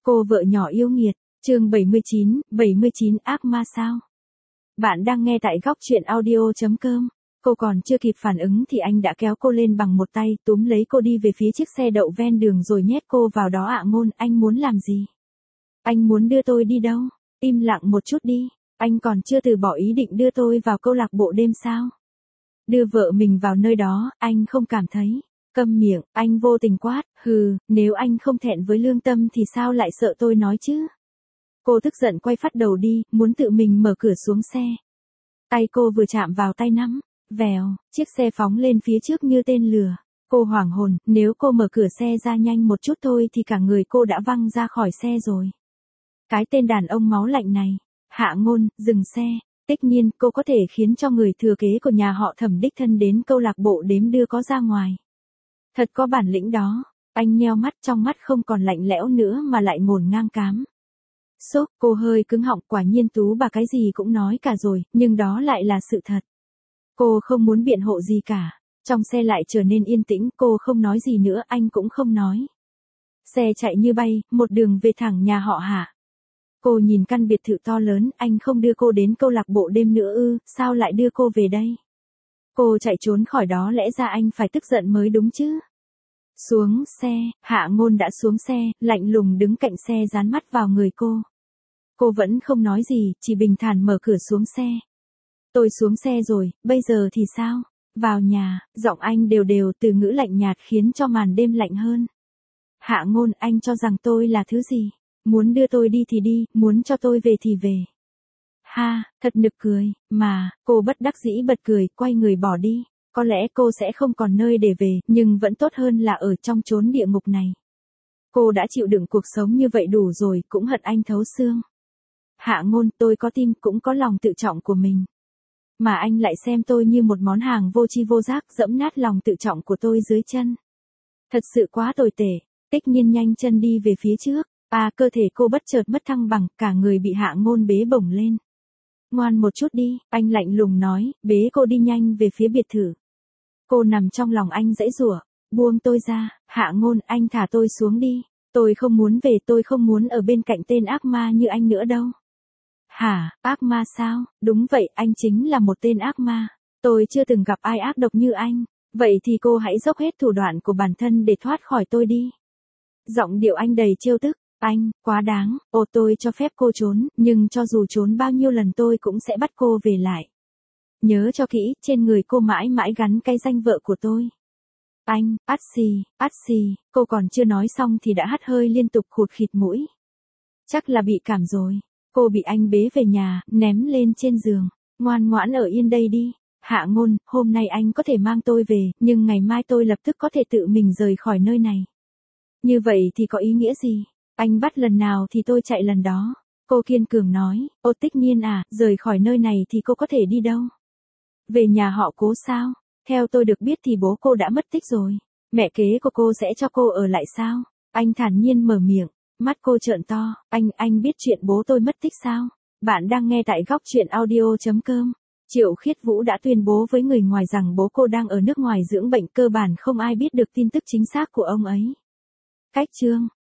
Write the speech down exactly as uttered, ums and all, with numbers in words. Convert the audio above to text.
Cô vợ nhỏ yêu nghiệt, chương bảy mươi chín, bảy mươi chín ác ma sao? Bạn đang nghe tại góc truyện audio.com. Cô còn chưa kịp phản ứng thì anh đã kéo cô lên bằng một tay, túm lấy cô đi về phía chiếc xe đậu ven đường rồi nhét cô vào đó. Ạ Ngôn, anh muốn làm gì? Anh muốn đưa tôi đi đâu? Im lặng một chút đi, anh còn chưa từ bỏ ý định đưa tôi vào câu lạc bộ đêm sao? Đưa vợ mình vào nơi đó, anh không cảm thấy. Câm miệng, anh vô tình quát, hừ, nếu anh không thẹn với lương tâm thì sao lại sợ tôi nói chứ? Cô tức giận quay phát đầu đi, muốn tự mình mở cửa xuống xe. Tay cô vừa chạm vào tay nắm, vèo, chiếc xe phóng lên phía trước như tên lửa. Cô hoảng hồn, nếu cô mở cửa xe ra nhanh một chút thôi thì cả người cô đã văng ra khỏi xe rồi. Cái tên đàn ông máu lạnh này. Hạ Ngôn, dừng xe. Tất nhiên, cô có thể khiến cho người thừa kế của nhà họ Thẩm đích thân đến câu lạc bộ đếm đưa có ra ngoài. Thật có bản lĩnh đó. Anh nheo mắt, trong mắt không còn lạnh lẽo nữa mà lại ngổn ngang cám. Sốc, cô hơi cứng họng, quả nhiên Tú bà cái gì cũng nói cả rồi, nhưng đó lại là sự thật. Cô không muốn biện hộ gì cả. Trong xe lại trở nên yên tĩnh, cô không nói gì nữa, anh cũng không nói. Xe chạy như bay, một đường về thẳng nhà họ Hạ. Cô nhìn căn biệt thự to lớn, anh không đưa cô đến câu lạc bộ đêm nữa ư, sao lại đưa cô về đây? Cô chạy trốn khỏi đó, lẽ ra anh phải tức giận mới đúng chứ. Xuống xe, Hạ Ngôn đã xuống xe, lạnh lùng đứng cạnh xe dán mắt vào người cô. Cô vẫn không nói gì, chỉ bình thản mở cửa xuống xe. Tôi xuống xe rồi, bây giờ thì sao? Vào nhà, giọng anh đều đều, từ ngữ lạnh nhạt khiến cho màn đêm lạnh hơn. Hạ Ngôn, anh cho rằng tôi là thứ gì? Muốn đưa tôi đi thì đi, muốn cho tôi về thì về. Ha, thật nực cười, mà, cô bất đắc dĩ bật cười, quay người bỏ đi. Có lẽ cô sẽ không còn nơi để về, nhưng vẫn tốt hơn là ở trong chốn địa ngục này. Cô đã chịu đựng cuộc sống như vậy đủ rồi, cũng hận anh thấu xương. Hạ Ngôn, tôi có tim, cũng có lòng tự trọng của mình. Mà anh lại xem tôi như một món hàng vô tri vô giác, dẫm nát lòng tự trọng của tôi dưới chân. Thật sự quá tồi tệ. Tích Nhiên nhanh chân đi về phía trước. À, cơ thể cô bất chợt mất thăng bằng, cả người bị Hạ Ngôn bế bổng lên. Ngoan một chút đi, anh lạnh lùng nói, bế cô đi nhanh về phía biệt thự. Cô nằm trong lòng anh giãy giụa, buông tôi ra. Hạ Ngôn, anh thả tôi xuống đi. Tôi không muốn về, tôi không muốn ở bên cạnh tên ác ma như anh nữa đâu. Hả, ác ma sao? Đúng vậy, anh chính là một tên ác ma. Tôi chưa từng gặp ai ác độc như anh. Vậy thì cô hãy dốc hết thủ đoạn của bản thân để thoát khỏi tôi đi. Giọng điệu anh đầy trêu tức. Anh, quá đáng, ồ tôi cho phép cô trốn, nhưng cho dù trốn bao nhiêu lần tôi cũng sẽ bắt cô về lại. Nhớ cho kỹ, trên người cô mãi mãi gắn cái danh vợ của tôi. Anh, át xì, át xì, cô còn chưa nói xong thì đã hắt hơi liên tục khụt khịt mũi. Chắc là bị cảm rồi. Cô bị anh bế về nhà, ném lên trên giường. Ngoan ngoãn ở yên đây đi. Hạ Ngôn, hôm nay anh có thể mang tôi về, nhưng ngày mai tôi lập tức có thể tự mình rời khỏi nơi này. Như vậy thì có ý nghĩa gì? Anh bắt lần nào thì tôi chạy lần đó. Cô kiên cường nói, ô Tích Nhiên à, rời khỏi nơi này thì cô có thể đi đâu? Về nhà họ Cố sao? Theo tôi được biết thì bố cô đã mất tích rồi. Mẹ kế của cô sẽ cho cô ở lại sao? Anh thản nhiên mở miệng, mắt cô trợn to, anh, anh biết chuyện bố tôi mất tích sao? Bạn đang nghe tại góc truyện audio.com. Triệu Khiết Vũ đã tuyên bố với người ngoài rằng bố cô đang ở nước ngoài dưỡng bệnh, cơ bản không ai biết được tin tức chính xác của ông ấy. Cách chương